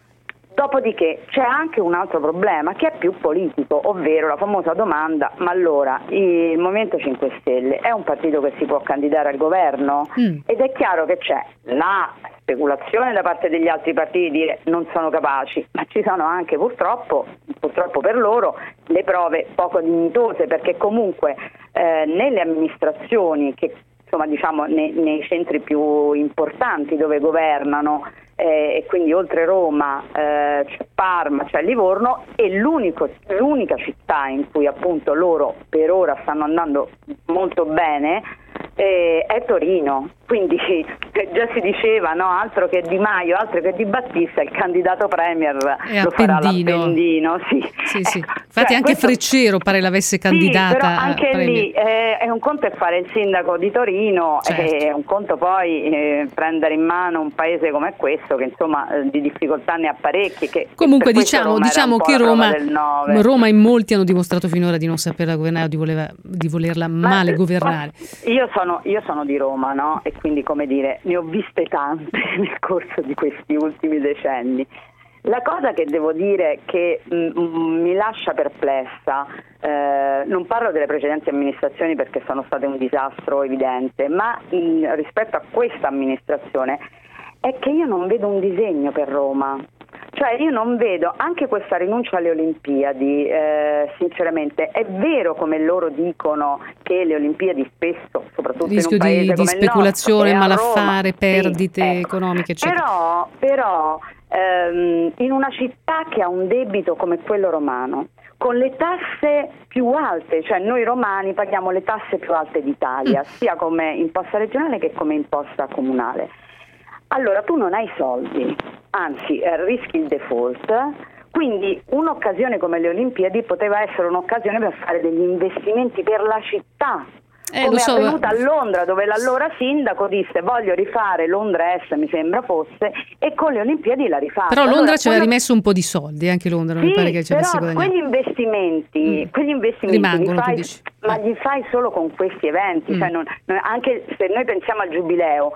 Dopodiché c'è anche un altro problema che è più politico, ovvero la famosa domanda: ma allora il Movimento cinque Stelle è un partito che si può candidare al governo? Mm. Ed è chiaro che c'è la speculazione da parte degli altri partiti di dire non sono capaci, ma ci sono anche purtroppo, purtroppo per loro, le prove poco dignitose, perché comunque eh, nelle amministrazioni, che insomma diciamo nei, nei centri più importanti dove governano, Eh, e quindi oltre Roma eh, c'è Parma, c'è Livorno, e l'unico, l'unica città in cui appunto loro per ora stanno andando molto bene eh, è Torino. Quindi eh, già si diceva, no, altro che Di Maio, altro che Di Battista, il candidato premier è lo farà l'Appendino, sì. Sì, sì. Ecco, infatti cioè, anche questo... Freccero pare l'avesse candidata. Sì, però anche lì eh, è un conto è fare il sindaco di Torino, certo. È un conto poi eh, prendere in mano un paese come questo, che insomma eh, di difficoltà ne ha parecchie. Che, Comunque che diciamo, Roma diciamo che Roma, Roma in molti hanno dimostrato finora di non saperla governare o di, voleva, di volerla Ma, male governare. Io sono, io sono di Roma, no? E quindi, come dire, ne ho viste tante nel corso di questi ultimi decenni. La cosa che devo dire che mh, mi lascia perplessa, eh, non parlo delle precedenti amministrazioni perché sono state un disastro evidente, ma mh, rispetto a questa amministrazione è che io non vedo un disegno per Roma. Cioè io non vedo, anche questa rinuncia alle Olimpiadi, eh, sinceramente, è vero come loro dicono che le Olimpiadi spesso, soprattutto rischio in un paese di, come di speculazione, il nostro, malaffare, Roma, perdite sì, ecco. economiche, eccetera. Però, però ehm, in una città che ha un debito come quello romano, con le tasse più alte, cioè noi romani paghiamo le tasse più alte d'Italia, mm. sia come imposta regionale che come imposta comunale. Allora tu non hai soldi, anzi eh, rischi il default, quindi un'occasione come le Olimpiadi poteva essere un'occasione per fare degli investimenti per la città, eh, come so, è avvenuta a Londra, dove l'allora sindaco disse voglio rifare Londra Est, mi sembra fosse, e con le Olimpiadi l'ha rifatta. Però Londra allora, ci aveva quello... rimesso un po' di soldi, anche Londra non sì, mi pare che ci avesse però guadagnato. quegli investimenti, mm. quegli investimenti rimangono, li fai, tu dici. ma li fai solo con questi eventi, mm. cioè non, non, anche se noi pensiamo al Giubileo,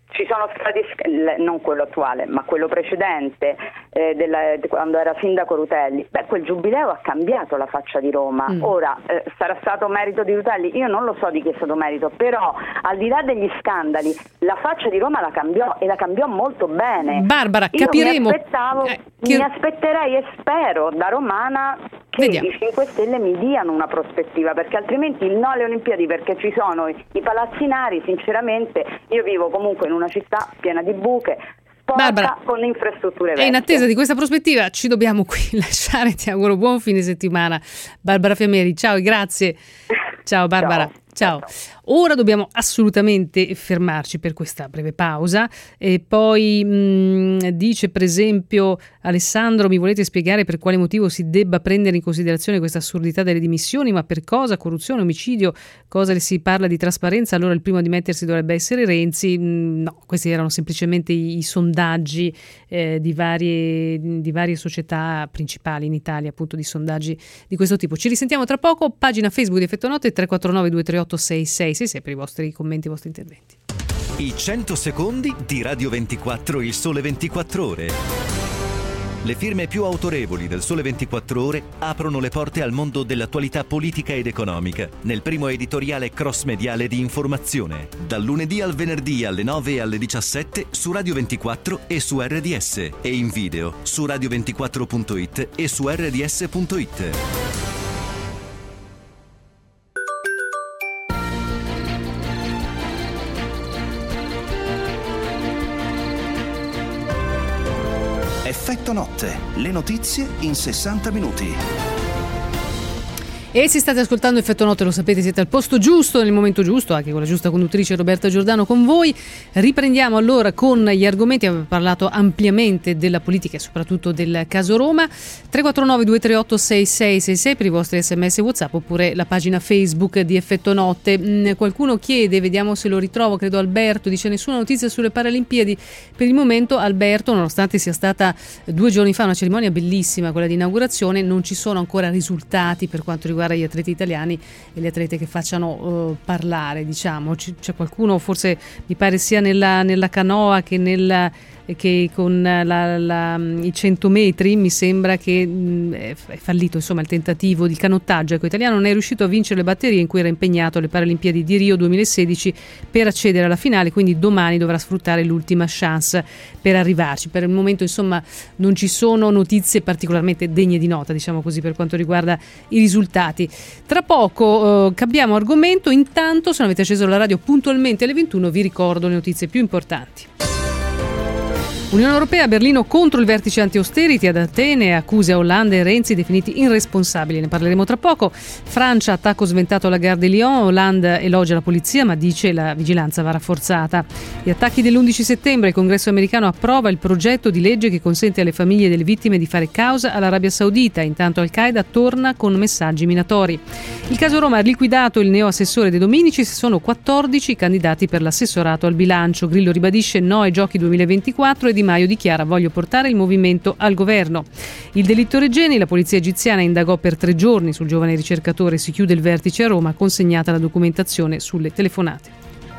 ci sono stati, non quello attuale, ma quello precedente, eh, della, quando era sindaco Rutelli, beh, quel giubileo ha cambiato la faccia di Roma. Mm. Ora, eh, sarà stato merito di Rutelli? Io non lo so di chi è stato merito, però al di là degli scandali, la faccia di Roma la cambiò e la cambiò molto bene. Barbara, Io capiremo. Mi, aspettavo, eh, che... mi aspetterei e spero da romana che Vediamo. i cinque Stelle mi diano una prospettiva, perché altrimenti il no alle Olimpiadi perché ci sono i, i palazzinari, sinceramente io vivo comunque in una città piena di buche, sporca, Barbara, con infrastrutture vecchie. E in attesa di questa prospettiva ci dobbiamo qui lasciare, ti auguro buon fine settimana. Barbara Fiameri, ciao e grazie. Ciao Barbara. Ciao. Ciao. Ora dobbiamo assolutamente fermarci per questa breve pausa e poi mh, dice per esempio Alessandro: mi volete spiegare per quale motivo si debba prendere in considerazione questa assurdità delle dimissioni? Ma per cosa? Corruzione, omicidio, cosa le si parla di trasparenza? Allora il primo a dimettersi dovrebbe essere Renzi. Mh, no, questi erano semplicemente i, i sondaggi eh, di, varie, di varie società principali in Italia, appunto di sondaggi di questo tipo. Ci risentiamo tra poco, pagina Facebook di Effetto Notte tre quattro nove due tre otto sei sei sei sei per i vostri commenti, i vostri interventi. I cento secondi di Radio ventiquattro, il Sole ventiquattro Ore. Le firme più autorevoli del Sole ventiquattro Ore aprono le porte al mondo dell'attualità politica ed economica nel primo editoriale cross-mediale di informazione, dal lunedì al venerdì alle nove e alle diciassette su Radio ventiquattro e su R D S e in video su radio ventiquattro punto it e su R D S punto it. Effetto Notte, le notizie in sessanta minuti. E se state ascoltando Effetto Notte, lo sapete, siete al posto giusto, nel momento giusto, anche con la giusta conduttrice Roberta Giordano con voi. Riprendiamo allora con gli argomenti. Abbiamo parlato ampiamente della politica e soprattutto del caso Roma. tre quattro nove due tre otto sei sei sei sei per i vostri sms e WhatsApp, oppure la pagina Facebook di Effetto Notte. Mm, qualcuno chiede, vediamo se lo ritrovo, credo Alberto, dice: nessuna notizia sulle Paralimpiadi. Per il momento Alberto, nonostante sia stata due giorni fa una cerimonia bellissima, quella di inaugurazione, non ci sono ancora risultati per quanto riguarda gli atleti italiani e le atlete che facciano uh, parlare, diciamo. C- c'è qualcuno, forse mi pare sia nella, nella canoa che nella che con la, la, i cento metri mi sembra che mh, è fallito insomma il tentativo di canottaggio, ecco, italiano non è riuscito a vincere le batterie in cui era impegnato alle Paralimpiadi di Rio duemilasedici per accedere alla finale, quindi domani dovrà sfruttare l'ultima chance per arrivarci. Per il momento insomma non ci sono notizie particolarmente degne di nota, diciamo così, per quanto riguarda i risultati. Tra poco eh, cambiamo argomento, intanto se non avete acceso la radio puntualmente alle ventuno vi ricordo le notizie più importanti. Unione Europea a Berlino contro il vertice anti-austerity ad Atene, accuse a Hollande e Renzi definiti irresponsabili, ne parleremo tra poco. Francia, attacco sventato alla Gare de Lyon, Hollande elogia la polizia ma dice la vigilanza va rafforzata. Gli attacchi dell'undici settembre, il Congresso americano approva il progetto di legge che consente alle famiglie delle vittime di fare causa all'Arabia Saudita, intanto Al-Qaeda torna con messaggi minatori. Il caso Roma ha liquidato il neo-assessore De Dominicis, sono quattordici i candidati per l'assessorato al bilancio. Grillo ribadisce no ai giochi duemilaventiquattro e Di Maio dichiara voglio portare il movimento al governo. Il delitto Regeni, la polizia egiziana indagò per tre giorni sul giovane ricercatore, si chiude il vertice a Roma, consegnata la documentazione sulle telefonate.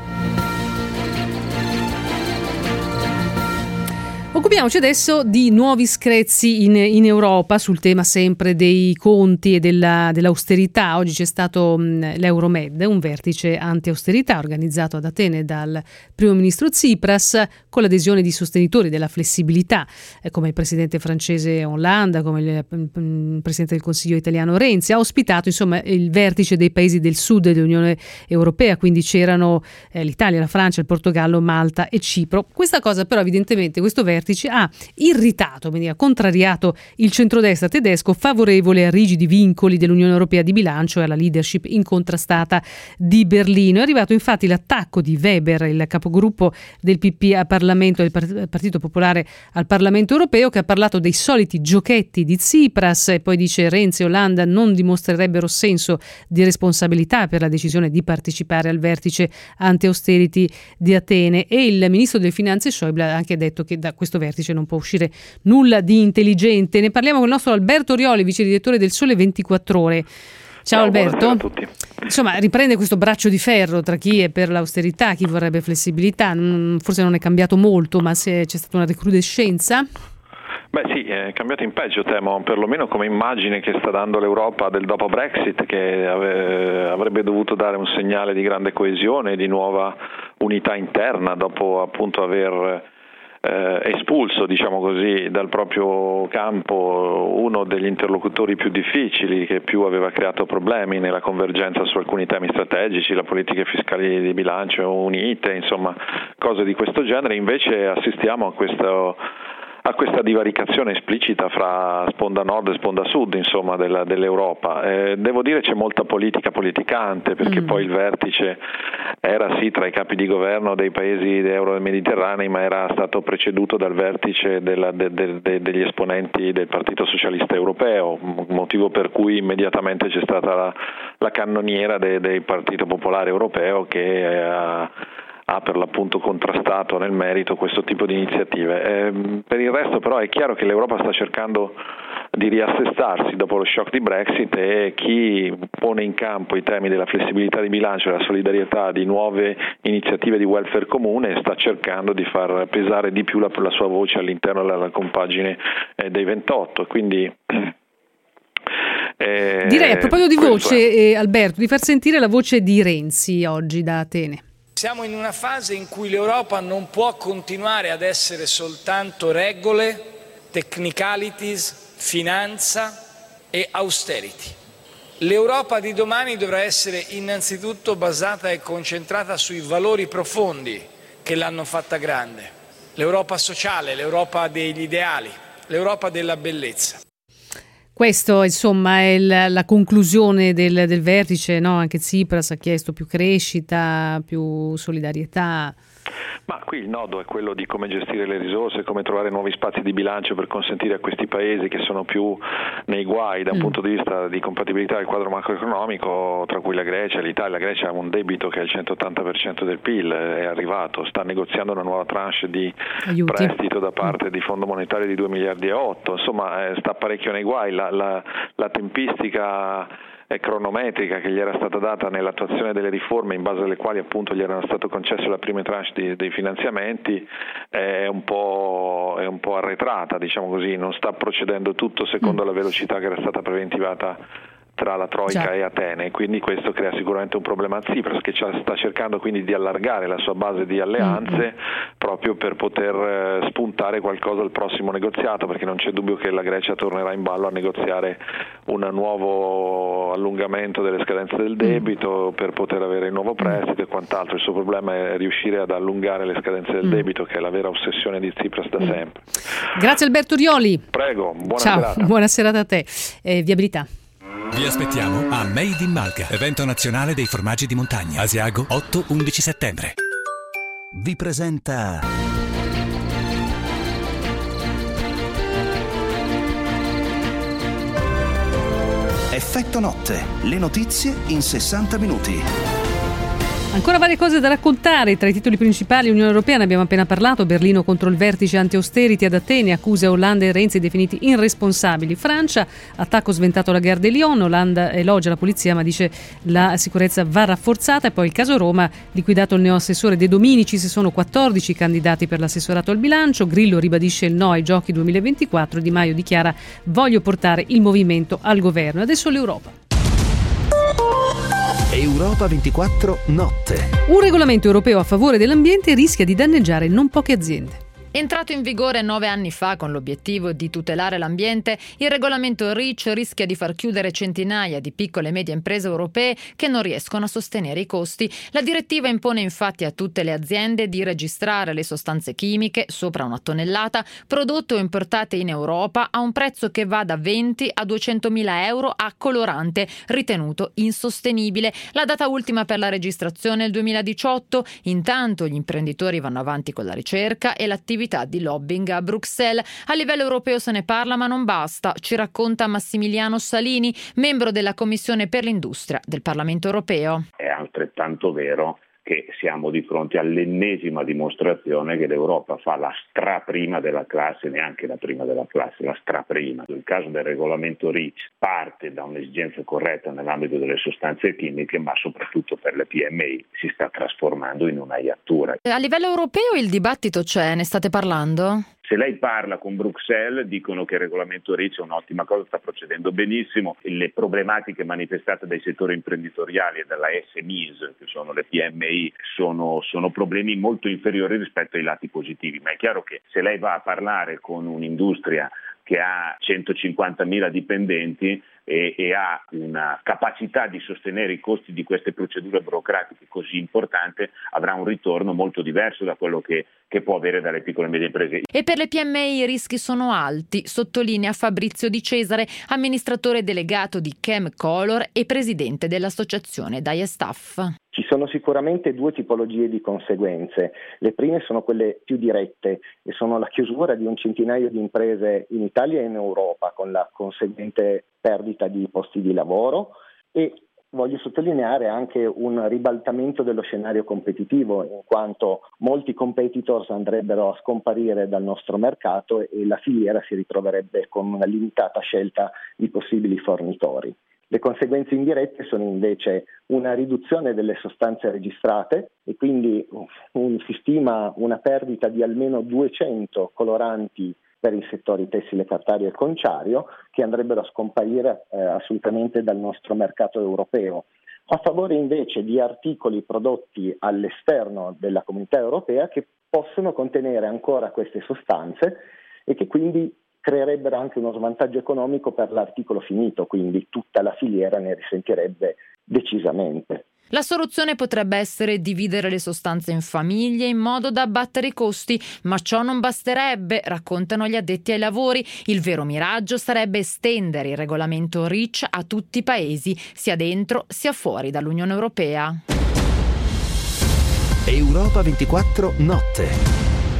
Occupiamoci adesso di nuovi screzi in, in Europa sul tema sempre dei conti e della, dell'austerità. Oggi c'è stato mh, l'Euromed, un vertice anti-austerità organizzato ad Atene dal primo ministro Tsipras con l'adesione di sostenitori della flessibilità, eh, come il presidente francese Hollande, come il, il presidente del Consiglio italiano Renzi. Ha ospitato insomma il vertice dei paesi del sud dell'Unione Europea, quindi c'erano eh, l'Italia, la Francia, il Portogallo, Malta e Cipro. Questa cosa però evidentemente, questo vertice ha irritato, quindi ha contrariato il centrodestra tedesco favorevole a rigidi vincoli dell'Unione Europea di bilancio e alla leadership incontrastata di Berlino. È arrivato infatti l'attacco di Weber, il capogruppo del P P a Parlamento del Partito Popolare al Parlamento Europeo, che ha parlato dei soliti giochetti di Tsipras e poi dice Renzi e Hollande non dimostrerebbero senso di responsabilità per la decisione di partecipare al vertice anti-austerity di Atene, e il ministro delle Finanze Schäuble ha anche detto che da questo vertice non può uscire nulla di intelligente. Ne parliamo con il nostro Alberto Rioli, vice direttore del Sole ventiquattro Ore. Ciao, Ciao Alberto. A tutti. Insomma, riprende questo braccio di ferro tra chi è per l'austerità, chi vorrebbe flessibilità. Forse non è cambiato molto, ma se c'è stata una recrudescenza? Beh sì, è cambiato in peggio, temo, perlomeno come immagine che sta dando l'Europa del dopo Brexit, che avrebbe dovuto dare un segnale di grande coesione, di nuova unità interna dopo appunto aver eh, espulso, diciamo così, dal proprio campo uno degli interlocutori più difficili, che più aveva creato problemi nella convergenza su alcuni temi strategici, la politica fiscale di bilancio unite, insomma cose di questo genere. Invece assistiamo a questo a questa divaricazione esplicita fra sponda nord e sponda sud, insomma, della, dell'Europa. Eh, devo dire c'è molta politica politicante, perché mm. poi il vertice era sì tra i capi di governo dei paesi euro mediterranei, ma era stato preceduto dal vertice della, de, de, de, degli esponenti del Partito Socialista Europeo, motivo per cui immediatamente c'è stata la, la cannoniera de, del Partito Popolare Europeo, che ha ha per l'appunto contrastato nel merito questo tipo di iniziative. Eh, per il resto però è chiaro che l'Europa sta cercando di riassestarsi dopo lo shock di Brexit, e chi pone in campo i temi della flessibilità di bilancio e della solidarietà, di nuove iniziative di welfare comune, sta cercando di far pesare di più la, la sua voce all'interno della compagine eh, dei ventotto. Quindi eh, direi a proposito di voce, eh, Alberto, di far sentire la voce di Renzi oggi da Atene. Siamo in una fase in cui l'Europa non può continuare ad essere soltanto regole, technicalities, finanza e austerity. L'Europa di domani dovrà essere innanzitutto basata e concentrata sui valori profondi che l'hanno fatta grande. L'Europa sociale, l'Europa degli ideali, l'Europa della bellezza. Questo insomma è la, la conclusione del, del vertice, no? Anche Tsipras ha chiesto più crescita, più solidarietà. Ma qui il nodo è quello di come gestire le risorse, come trovare nuovi spazi di bilancio per consentire a questi paesi che sono più nei guai da un mm. punto di vista di compatibilità del quadro macroeconomico, tra cui la Grecia e l'Italia. La Grecia ha un debito che è il centottanta per cento del P I L, è arrivato, sta negoziando una nuova tranche di Aiuti. prestito da parte mm. di Fondo Monetario di due miliardi e otto, insomma eh, sta parecchio nei guai. La, la, la tempistica cronometrica che gli era stata data nell'attuazione delle riforme, in base alle quali appunto gli erano stato concesso la prima tranche di, dei finanziamenti, è un po' è un po' arretrata, diciamo così, non sta procedendo tutto secondo mm. la velocità che era stata preventivata tra la Troica Già. e Atene, quindi questo crea sicuramente un problema a Tsipras, che sta cercando quindi di allargare la sua base di alleanze mm-hmm. proprio per poter spuntare qualcosa al prossimo negoziato, perché non c'è dubbio che la Grecia tornerà in ballo a negoziare un nuovo allungamento delle scadenze del debito mm. per poter avere il nuovo prestito e quant'altro. Il suo problema è riuscire ad allungare le scadenze del mm. debito, che è la vera ossessione di Tsipras da mm. sempre. Grazie Alberto Rioli. Prego, buona Ciao, serata. Buona serata a te. Eh, viabilità. Vi aspettiamo a Made in Malga, evento nazionale dei formaggi di montagna. Asiago otto undici settembre. Vi presenta Effetto Notte, le notizie in sessanta minuti. Ancora varie cose da raccontare. Tra i titoli principali Unione Europea, ne abbiamo appena parlato, Berlino contro il vertice anti-austerity ad Atene, accuse a Hollande e Renzi definiti irresponsabili. Francia, attacco sventato alla Gare de Lyon, Hollande elogia la polizia ma dice la sicurezza va rafforzata. E poi il caso Roma, liquidato il neoassessore De Dominici, si sono quattordici candidati per l'assessorato al bilancio, Grillo ribadisce il no ai giochi duemilaventiquattro, Di Maio dichiara voglio portare il movimento al governo. Adesso l'Europa. Europa ventiquattro Notte. Un regolamento europeo a favore dell'ambiente rischia di danneggiare non poche aziende. Entrato in vigore nove anni fa con l'obiettivo di tutelare l'ambiente, il regolamento REACH rischia di far chiudere centinaia di piccole e medie imprese europee che non riescono a sostenere i costi. La direttiva impone infatti a tutte le aziende di registrare le sostanze chimiche sopra una tonnellata prodotte o importate in Europa a un prezzo che va da venti a duecentomila euro a colorante, ritenuto insostenibile. La data ultima per la registrazione è il duemiladiciotto. Intanto gli imprenditori vanno avanti con la ricerca e l'attività di lobbying a Bruxelles. A livello europeo se ne parla ma non basta, ci racconta Massimiliano Salini, membro della Commissione per l'Industria del Parlamento europeo. È altrettanto vero che siamo di fronte all'ennesima dimostrazione che l'Europa fa la straprima della classe, neanche la prima della classe, la straprima. Il caso del regolamento REACH parte da un'esigenza corretta nell'ambito delle sostanze chimiche, ma soprattutto per le P M I si sta trasformando in una iattura. A livello europeo il dibattito c'è, ne state parlando? Se lei parla con Bruxelles dicono che il regolamento REACH è un'ottima cosa, sta procedendo benissimo, le problematiche manifestate dai settori imprenditoriali e dalla S M Is, che sono le P M I, sono, sono problemi molto inferiori rispetto ai lati positivi, ma è chiaro che se lei va a parlare con un'industria che ha centocinquantamila dipendenti e, e ha una capacità di sostenere i costi di queste procedure burocratiche così importante, avrà un ritorno molto diverso da quello che, che può avere dalle piccole e medie imprese. E per le P M I i rischi sono alti, sottolinea Fabrizio Di Cesare, amministratore delegato di Chemcolor e presidente dell'associazione Diastaff. Ci sono sicuramente due tipologie di conseguenze. Le prime sono quelle più dirette e sono la chiusura di un centinaio di imprese in Italia e in Europa con la conseguente perdita di posti di lavoro e voglio sottolineare anche un ribaltamento dello scenario competitivo, in quanto molti competitors andrebbero a scomparire dal nostro mercato e la filiera si ritroverebbe con una limitata scelta di possibili fornitori. Le conseguenze indirette sono invece una riduzione delle sostanze registrate e quindi un, si stima una perdita di almeno duecento coloranti per i settori tessile, cartario e conciario che andrebbero a scomparire eh, assolutamente dal nostro mercato europeo, a favore invece di articoli prodotti all'esterno della comunità europea che possono contenere ancora queste sostanze e che quindi creerebbero anche uno svantaggio economico per l'articolo finito, quindi tutta la filiera ne risentirebbe decisamente. La soluzione potrebbe essere dividere le sostanze in famiglie in modo da abbattere i costi, ma ciò non basterebbe, raccontano gli addetti ai lavori. Il vero miraggio sarebbe estendere il regolamento REACH a tutti i paesi, sia dentro sia fuori dall'Unione Europea. Europa ventiquattro Notte,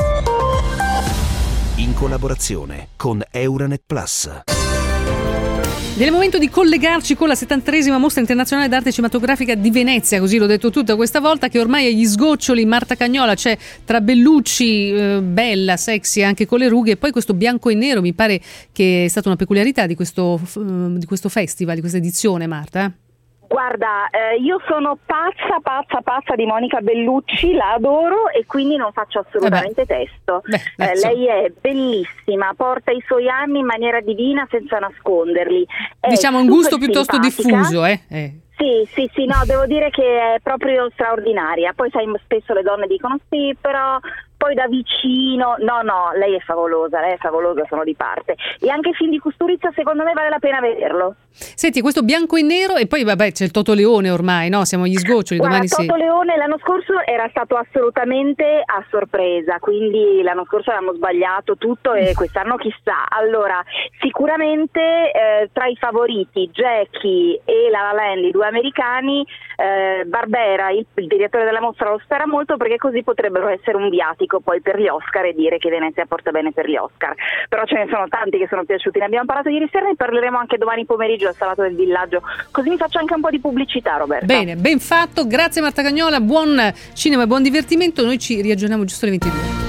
in collaborazione con Euranet Plus. Ed è il momento di collegarci con la settantresima Mostra Internazionale d'Arte Cinematografica di Venezia, così l'ho detto tutta questa volta, che ormai agli sgoccioli. Marta Cagnola c'è tra Bellucci, eh, bella, sexy anche con le rughe, e poi questo bianco e nero, mi pare che è stata una peculiarità di questo, uh, di questo festival, di questa edizione, Marta. Guarda, eh, io sono pazza, pazza, pazza di Monica Bellucci, la adoro e quindi non faccio assolutamente Vabbè. testo. Beh, eh, lei è bellissima, porta i suoi anni in maniera divina senza nasconderli. È diciamo un gusto piuttosto simpatica. diffuso, eh? eh. Sì, sì, sì, no, devo dire che è proprio straordinaria. Poi sai, spesso le donne dicono sì, però poi da vicino, no, no, lei è favolosa, lei è favolosa, sono di parte. E anche il film di Kusturica secondo me vale la pena vederlo. Senti, questo bianco e nero e poi vabbè c'è il Toto Leone ormai, no? Siamo agli sgoccioli. Guarda, domani Toto sì. Leone l'anno scorso era stato assolutamente a sorpresa, quindi l'anno scorso avevamo sbagliato tutto e quest'anno chissà. Allora, sicuramente eh, tra i favoriti Jackie e La La Land, i due americani, eh, Barbera, il, il direttore della mostra, lo spera molto perché così potrebbero essere un viatico poi per gli Oscar e dire che Venezia porta bene per gli Oscar. Però ce ne sono tanti che sono piaciuti, ne abbiamo parlato ieri sera e parleremo anche domani pomeriggio al Salato del Villaggio, così mi faccio anche un po' di pubblicità, Roberta. Bene, ben fatto, grazie Marta Cagnola, buon cinema e buon divertimento, noi ci riaggiorniamo giusto alle ventidue.